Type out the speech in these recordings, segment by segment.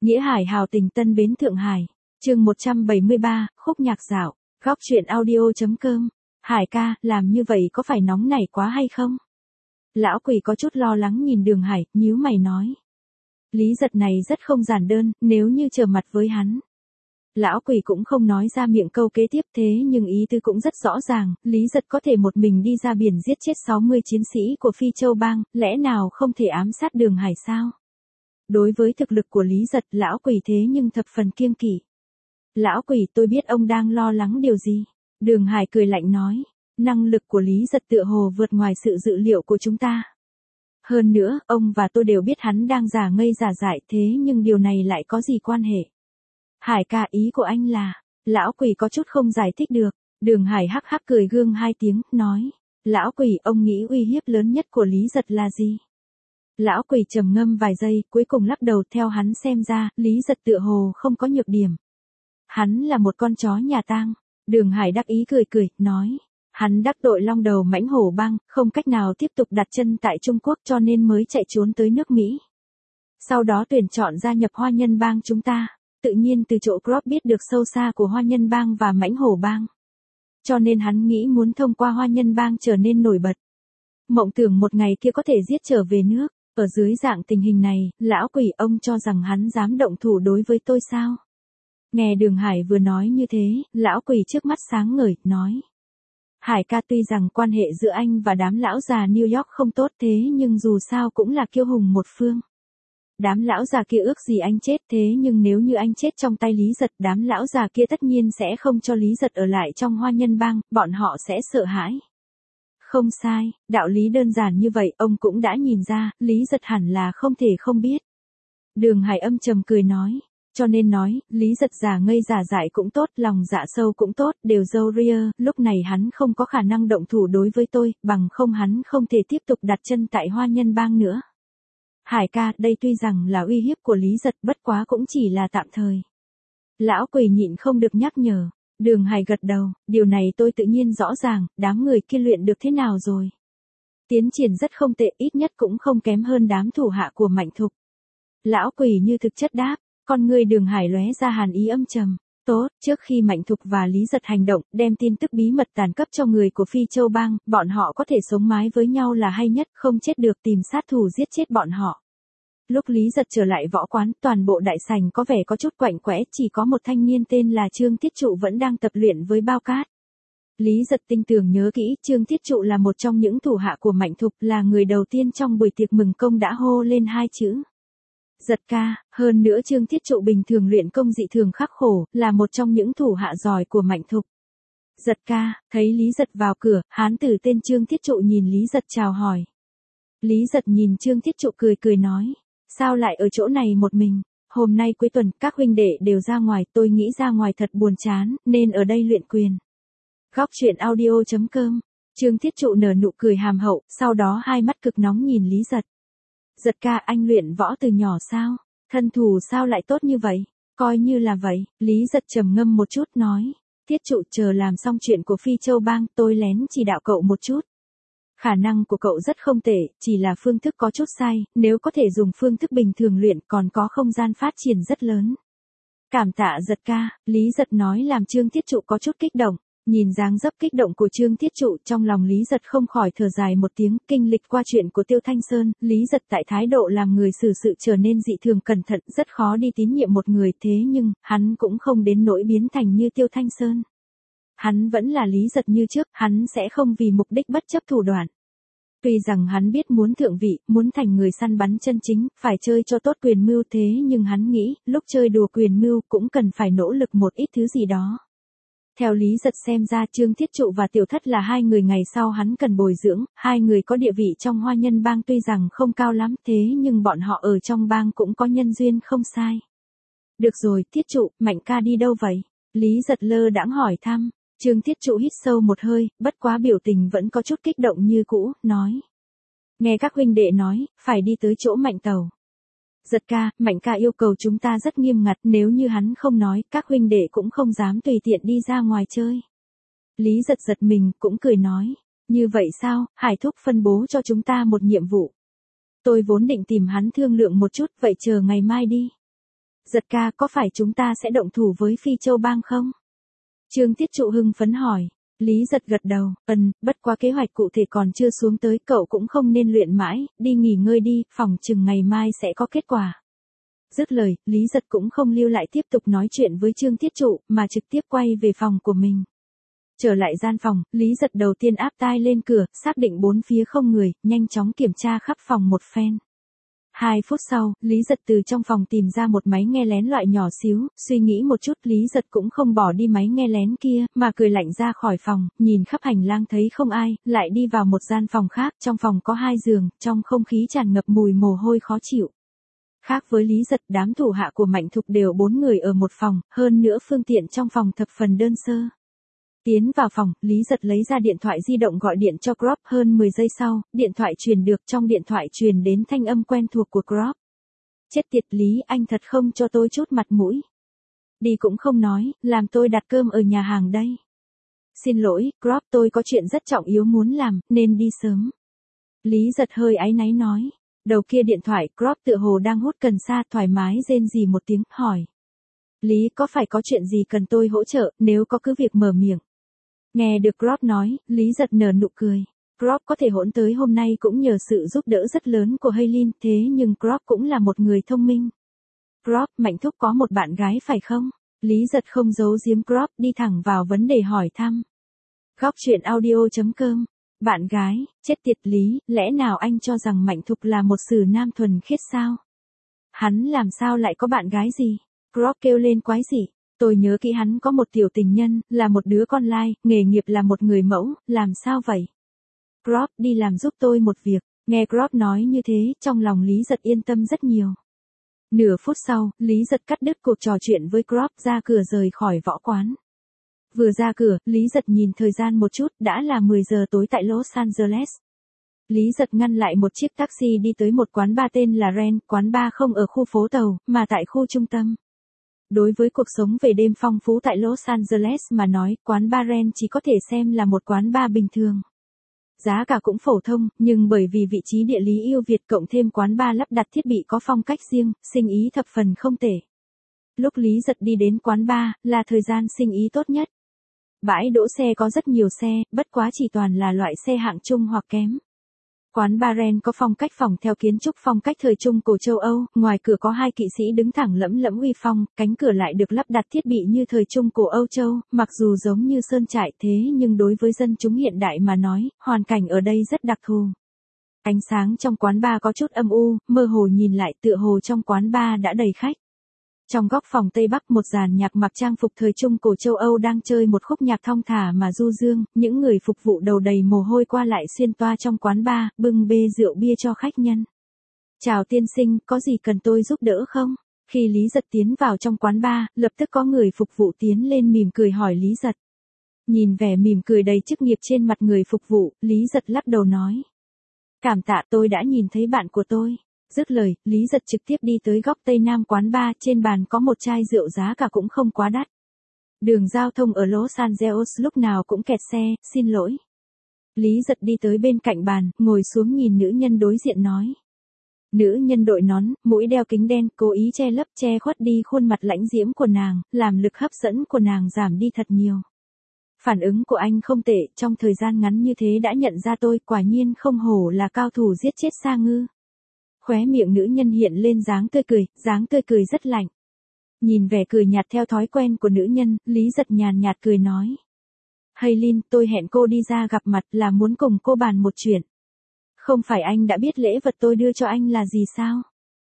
Nghĩa Hải hào tình Tân Bến Thượng Hải. Chương 173, khúc nhạc dạo. Góc truyện audio.com. Hải ca, làm như vậy có phải nóng nảy quá hay không? Lão Quỷ có chút lo lắng nhìn Đường Hải, nhíu mày nói. Lý Giật này rất không giản đơn, nếu như trở mặt với hắn. Lão Quỷ cũng không nói ra miệng câu kế tiếp, thế nhưng ý tư cũng rất rõ ràng, Lý Giật có thể một mình đi ra biển giết chết 60 chiến sĩ của Phi Châu Bang, lẽ nào không thể ám sát Đường Hải sao? Đối với thực lực của Lý Giật, Lão Quỷ thế nhưng thập phần kiêng kỵ. Lão Quỷ, tôi biết ông đang lo lắng điều gì. Đường Hải cười lạnh nói, năng lực của Lý Giật tựa hồ vượt ngoài sự dự liệu của chúng ta. Hơn nữa, ông và tôi đều biết hắn đang giả ngây giả dại, thế nhưng điều này lại có gì quan hệ? Hải ca, ý của anh là, Lão Quỷ có chút không giải thích được. Đường Hải hắc hắc cười gương hai tiếng, nói, Lão Quỷ, ông nghĩ uy hiếp lớn nhất của Lý Giật là gì? Lão Quỷ trầm ngâm vài giây, cuối cùng lắc đầu, theo hắn xem ra, Lý Giật tựa hồ không có nhược điểm. Hắn là một con chó nhà tang. Đường Hải đắc ý cười cười, nói, hắn đắc tội Long Đầu Mãnh Hổ Bang, không cách nào tiếp tục đặt chân tại Trung Quốc cho nên mới chạy trốn tới nước Mỹ. Sau đó tuyển chọn gia nhập Hoa Nhân Bang chúng ta, tự nhiên từ chỗ Crop biết được sâu xa của Hoa Nhân Bang và Mãnh Hổ Bang. Cho nên hắn nghĩ muốn thông qua Hoa Nhân Bang trở nên nổi bật. Mộng tưởng một ngày kia có thể giết trở về nước. Ở dưới dạng tình hình này, Lão Quỷ, ông cho rằng hắn dám động thủ đối với tôi sao? Nghe Đường Hải vừa nói như thế, Lão Quỷ trước mắt sáng ngời, nói. Hải ca, tuy rằng quan hệ giữa anh và đám lão già New York không tốt, thế nhưng dù sao cũng là kiêu hùng một phương. Đám lão già kia ước gì anh chết, thế nhưng nếu như anh chết trong tay Lý Giật, đám lão già kia tất nhiên sẽ không cho Lý Giật ở lại trong Hoa Nhân Bang, bọn họ sẽ sợ hãi. Không sai, đạo lý đơn giản như vậy, ông cũng đã nhìn ra, Lý Giật hẳn là không thể không biết. Đường Hải âm trầm cười nói, cho nên nói, Lý Giật giả ngây giả dại cũng tốt, lòng dạ sâu cũng tốt, đều dâu ria, lúc này hắn không có khả năng động thủ đối với tôi, bằng không hắn không thể tiếp tục đặt chân tại Hoa Nhân Bang nữa. Hải ca, đây tuy rằng là uy hiếp của Lý Giật, bất quá cũng chỉ là tạm thời. Lão Quỷ nhịn không được nhắc nhở. Đường Hải gật đầu, điều này tôi tự nhiên rõ ràng, đám người kia luyện được thế nào rồi? Tiến triển rất không tệ, ít nhất cũng không kém hơn đám thủ hạ của Mạnh Thục. Lão Quỷ như thực chất đáp, con người Đường Hải lóe ra hàn ý âm trầm. Tốt, trước khi Mạnh Thục và Lý Giật hành động, đem tin tức bí mật tàn cấp cho người của Phi Châu Bang, bọn họ có thể sống mái với nhau là hay nhất, không chết được tìm sát thủ giết chết bọn họ. Lúc Lý Giật trở lại võ quán, toàn bộ đại sảnh có vẻ có chút quạnh quẽ, chỉ có một thanh niên tên là Trương Tiết Trụ vẫn đang tập luyện với bao cát. Lý Giật tinh tường nhớ kỹ, Trương Tiết Trụ là một trong những thủ hạ của Mạnh Thục, là người đầu tiên trong buổi tiệc mừng công đã hô lên hai chữ. Giật ca, hơn nữa Trương Tiết Trụ bình thường luyện công dị thường khắc khổ, là một trong những thủ hạ giỏi của Mạnh Thục. Giật ca, thấy Lý Giật vào cửa, hán tử tên Trương Tiết Trụ nhìn Lý Giật chào hỏi. Lý Giật nhìn Trương Tiết Trụ cười cười nói. Sao lại ở chỗ này một mình? Hôm nay cuối tuần, các huynh đệ đều ra ngoài, tôi nghĩ ra ngoài thật buồn chán, nên ở đây luyện quyền. Góc truyện audio.com. Trương Tiết Trụ nở nụ cười hàm hậu, sau đó hai mắt cực nóng nhìn Lý Giật. Giật ca, anh luyện võ từ nhỏ sao? Thân thủ sao lại tốt như vậy? Coi như là vậy, Lý Giật trầm ngâm một chút nói. Tiết Trụ, chờ làm xong chuyện của Phi Châu Bang, tôi lén chỉ đạo cậu một chút. Khả năng của cậu rất không tệ, chỉ là phương thức có chút sai, nếu có thể dùng phương thức bình thường luyện còn có không gian phát triển rất lớn. Cảm tạ Giật ca, Lý Giật nói làm Trương Tiết Trụ có chút kích động. Nhìn dáng dấp kích động của Trương Tiết Trụ, trong lòng Lý Giật không khỏi thở dài một tiếng, kinh lịch qua chuyện của Tiêu Thanh Sơn, Lý Giật tại thái độ làm người xử sự trở nên dị thường cẩn thận, rất khó đi tín nhiệm một người, thế nhưng, hắn cũng không đến nỗi biến thành như Tiêu Thanh Sơn. Hắn vẫn là Lý Giật như trước, hắn sẽ không vì mục đích bất chấp thủ đoạn. Tuy rằng hắn biết muốn thượng vị, muốn thành người săn bắn chân chính, phải chơi cho tốt quyền mưu, thế nhưng hắn nghĩ, lúc chơi đùa quyền mưu cũng cần phải nỗ lực một ít thứ gì đó. Theo Lý Giật xem ra, Trương Tiết Trụ và Tiểu Thất là hai người ngày sau hắn cần bồi dưỡng, hai người có địa vị trong Hoa Nhân Bang tuy rằng không cao lắm, thế nhưng bọn họ ở trong bang cũng có nhân duyên không sai. Được rồi, Tiết Trụ, Mạnh ca đi đâu vậy? Lý Giật lơ đãng hỏi thăm. Trương Tiết Trụ hít sâu một hơi, bất quá biểu tình vẫn có chút kích động như cũ, nói. Nghe các huynh đệ nói, phải đi tới chỗ Mạnh Tàu. Giật ca, Mạnh ca yêu cầu chúng ta rất nghiêm ngặt, nếu như hắn không nói, các huynh đệ cũng không dám tùy tiện đi ra ngoài chơi. Lý Giật giật mình, cũng cười nói. Như vậy sao, Hải thúc phân bố cho chúng ta một nhiệm vụ. Tôi vốn định tìm hắn thương lượng một chút, vậy chờ ngày mai đi. Giật ca, có phải chúng ta sẽ động thủ với Phi Châu Bang không? Trương Tiết Trụ hưng phấn hỏi. Lý Giật gật đầu, bất quá kế hoạch cụ thể còn chưa xuống tới, cậu cũng không nên luyện mãi, đi nghỉ ngơi đi, phòng chừng ngày mai sẽ có kết quả. Dứt lời, Lý Giật cũng không lưu lại tiếp tục nói chuyện với Trương Tiết Trụ, mà trực tiếp quay về phòng của mình. Trở lại gian phòng, Lý Giật đầu tiên áp tai lên cửa, xác định bốn phía không người, nhanh chóng kiểm tra khắp phòng một phen. 2 phút sau, Lý Giật từ trong phòng tìm ra một máy nghe lén loại nhỏ xíu, suy nghĩ một chút Lý Giật cũng không bỏ đi máy nghe lén kia, mà cười lạnh ra khỏi phòng, nhìn khắp hành lang thấy không ai, lại đi vào một gian phòng khác, trong phòng có 2 giường, trong không khí tràn ngập mùi mồ hôi khó chịu. Khác với Lý Giật, đám thủ hạ của Mạnh Thục đều 4 người ở một phòng, hơn nữa phương tiện trong phòng thập phần đơn sơ. Tiến vào phòng, Lý Giật lấy ra điện thoại di động gọi điện cho Crop, hơn 10 giây sau, điện thoại truyền được, trong điện thoại truyền đến thanh âm quen thuộc của Crop. Chết tiệt Lý, anh thật không cho tôi chút mặt mũi. Đi cũng không nói, làm tôi đặt cơm ở nhà hàng đây. Xin lỗi, Crop, tôi có chuyện rất trọng yếu muốn làm, nên đi sớm. Lý Giật hơi áy náy nói. Đầu kia điện thoại, Crop tựa hồ đang hút cần sa, thoải mái rên rỉ một tiếng, hỏi. Lý, có phải có chuyện gì cần tôi hỗ trợ, nếu có cứ việc mở miệng. Nghe được Crop nói, Lý Giật nở nụ cười. Crop có thể hỗn tới hôm nay cũng nhờ sự giúp đỡ rất lớn của Haylin, thế nhưng Crop cũng là một người thông minh. Crop, Mạnh Thúc có một bạn gái phải không? Lý Giật không giấu giếm Crop, đi thẳng vào vấn đề hỏi thăm. Góc truyện audio.com. Bạn gái, chết tiệt Lý, lẽ nào anh cho rằng Mạnh Thục là một sử nam thuần khiết sao? Hắn làm sao lại có bạn gái gì? Crop kêu lên quái dị. Tôi nhớ kỹ hắn có một tiểu tình nhân, là một đứa con lai, nghề nghiệp là một người mẫu, làm sao vậy? Crop, đi làm giúp tôi một việc. Nghe Crop nói như thế, trong lòng Lý Giật yên tâm rất nhiều. Nửa phút sau, Lý Giật cắt đứt cuộc trò chuyện với Crop, ra cửa rời khỏi võ quán. Vừa ra cửa, Lý Giật nhìn thời gian một chút, đã là 10 giờ tối tại Los Angeles. Lý Giật ngăn lại một chiếc taxi đi tới một quán bar tên là Ren, quán bar không ở khu phố tàu, mà tại khu trung tâm. Đối với cuộc sống về đêm phong phú tại Los Angeles mà nói, quán bar Ren chỉ có thể xem là một quán bar bình thường. Giá cả cũng phổ thông, nhưng bởi vì vị trí địa lý ưu việt cộng thêm quán bar lắp đặt thiết bị có phong cách riêng, sinh ý thập phần không tệ. Lúc Lý Giật đi đến quán bar, là thời gian sinh ý tốt nhất. Bãi đỗ xe có rất nhiều xe, bất quá chỉ toàn là loại xe hạng trung hoặc kém. Quán bar Ren có phong cách phòng theo kiến trúc phong cách thời Trung cổ châu Âu, ngoài cửa có 2 kỵ sĩ đứng thẳng lẫm lẫm uy phong, cánh cửa lại được lắp đặt thiết bị như thời Trung cổ Âu Châu, mặc dù giống như sơn trại thế nhưng đối với dân chúng hiện đại mà nói, hoàn cảnh ở đây rất đặc thù. Ánh sáng trong quán bar có chút âm u, mơ hồ nhìn lại tựa hồ trong quán bar đã đầy khách. Trong góc phòng Tây Bắc một dàn nhạc mặc trang phục thời Trung cổ châu Âu đang chơi một khúc nhạc thong thả mà du dương, những người phục vụ đầu đầy mồ hôi qua lại xuyên toa trong quán bar, bưng bê rượu bia cho khách nhân. Chào tiên sinh, có gì cần tôi giúp đỡ không? Khi Lý Giật tiến vào trong quán bar, lập tức có người phục vụ tiến lên mỉm cười hỏi Lý Giật. Nhìn vẻ mỉm cười đầy chức nghiệp trên mặt người phục vụ, Lý Giật lắc đầu nói. Cảm tạ, tôi đã nhìn thấy bạn của tôi. Dứt lời, Lý Giật trực tiếp đi tới góc tây nam quán bar, trên bàn có một chai rượu giá cả cũng không quá đắt. Đường giao thông ở Los Angeles lúc nào cũng kẹt xe, xin lỗi. Lý Giật đi tới bên cạnh bàn, ngồi xuống nhìn nữ nhân đối diện nói. Nữ nhân đội nón, mũi đeo kính đen, cố ý che lấp che khuất đi khuôn mặt lãnh diễm của nàng, làm lực hấp dẫn của nàng giảm đi thật nhiều. Phản ứng của anh không tệ, trong thời gian ngắn như thế đã nhận ra tôi, quả nhiên không hổ là cao thủ giết chết Sa Ngư. Khóe miệng nữ nhân hiện lên dáng tươi cười rất lạnh. Nhìn vẻ cười nhạt theo thói quen của nữ nhân, Lý Giật nhàn nhạt cười nói. Haylin, tôi hẹn cô đi ra gặp mặt là muốn cùng cô bàn một chuyện. Không phải anh đã biết lễ vật tôi đưa cho anh là gì sao?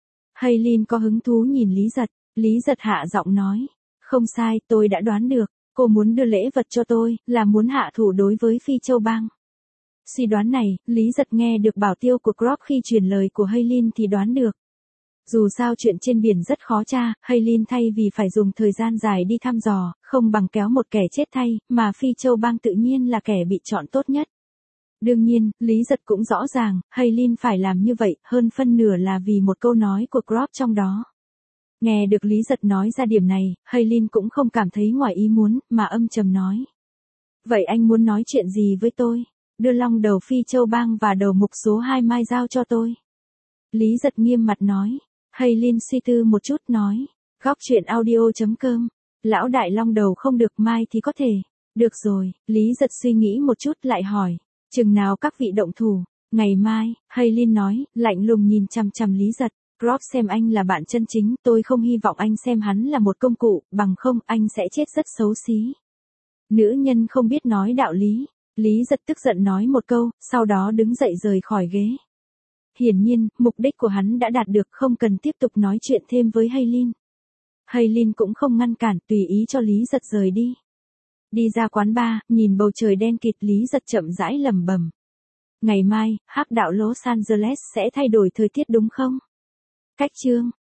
Haylin có hứng thú nhìn Lý Giật hạ giọng nói. Không sai, tôi đã đoán được, cô muốn đưa lễ vật cho tôi, là muốn hạ thủ đối với Phi Châu Bang. Suy đoán này, Lý Giật nghe được bảo tiêu của Crop khi truyền lời của Haylin thì đoán được. Dù sao chuyện trên biển rất khó tra, Haylin thay vì phải dùng thời gian dài đi thăm dò, không bằng kéo một kẻ chết thay, mà Phi Châu Bang tự nhiên là kẻ bị chọn tốt nhất. Đương nhiên, Lý Giật cũng rõ ràng, Haylin phải làm như vậy, hơn phân nửa là vì một câu nói của Crop trong đó. Nghe được Lý Giật nói ra điểm này, Haylin cũng không cảm thấy ngoài ý muốn, mà âm trầm nói. Vậy anh muốn nói chuyện gì với tôi? Đưa long đầu Phi Châu Bang và đầu mục số 2 mai giao cho tôi. Lý Giật nghiêm mặt nói. Haylin suy tư một chút nói. Góc chuyện audio.com. Lão đại long đầu không được, mai thì có thể. Được rồi, Lý Giật suy nghĩ một chút lại hỏi. Chừng nào các vị động thủ? Ngày mai, Haylin nói, lạnh lùng nhìn chằm chằm Lý Giật. Rob xem anh là bạn chân chính, tôi không hy vọng anh xem hắn là một công cụ, bằng không anh sẽ chết rất xấu xí. Nữ nhân không biết nói đạo lý. Lý Giật tức giận nói một câu, sau đó đứng dậy rời khỏi ghế. Hiển nhiên, mục đích của hắn đã đạt được, không cần tiếp tục nói chuyện thêm với Haylin. Haylin cũng không ngăn cản, tùy ý cho Lý Giật rời đi. Đi ra quán bar, nhìn bầu trời đen kịt, Lý Giật chậm rãi lẩm bẩm. Ngày mai, hắc đạo Los Angeles sẽ thay đổi thời tiết đúng không? Cách chương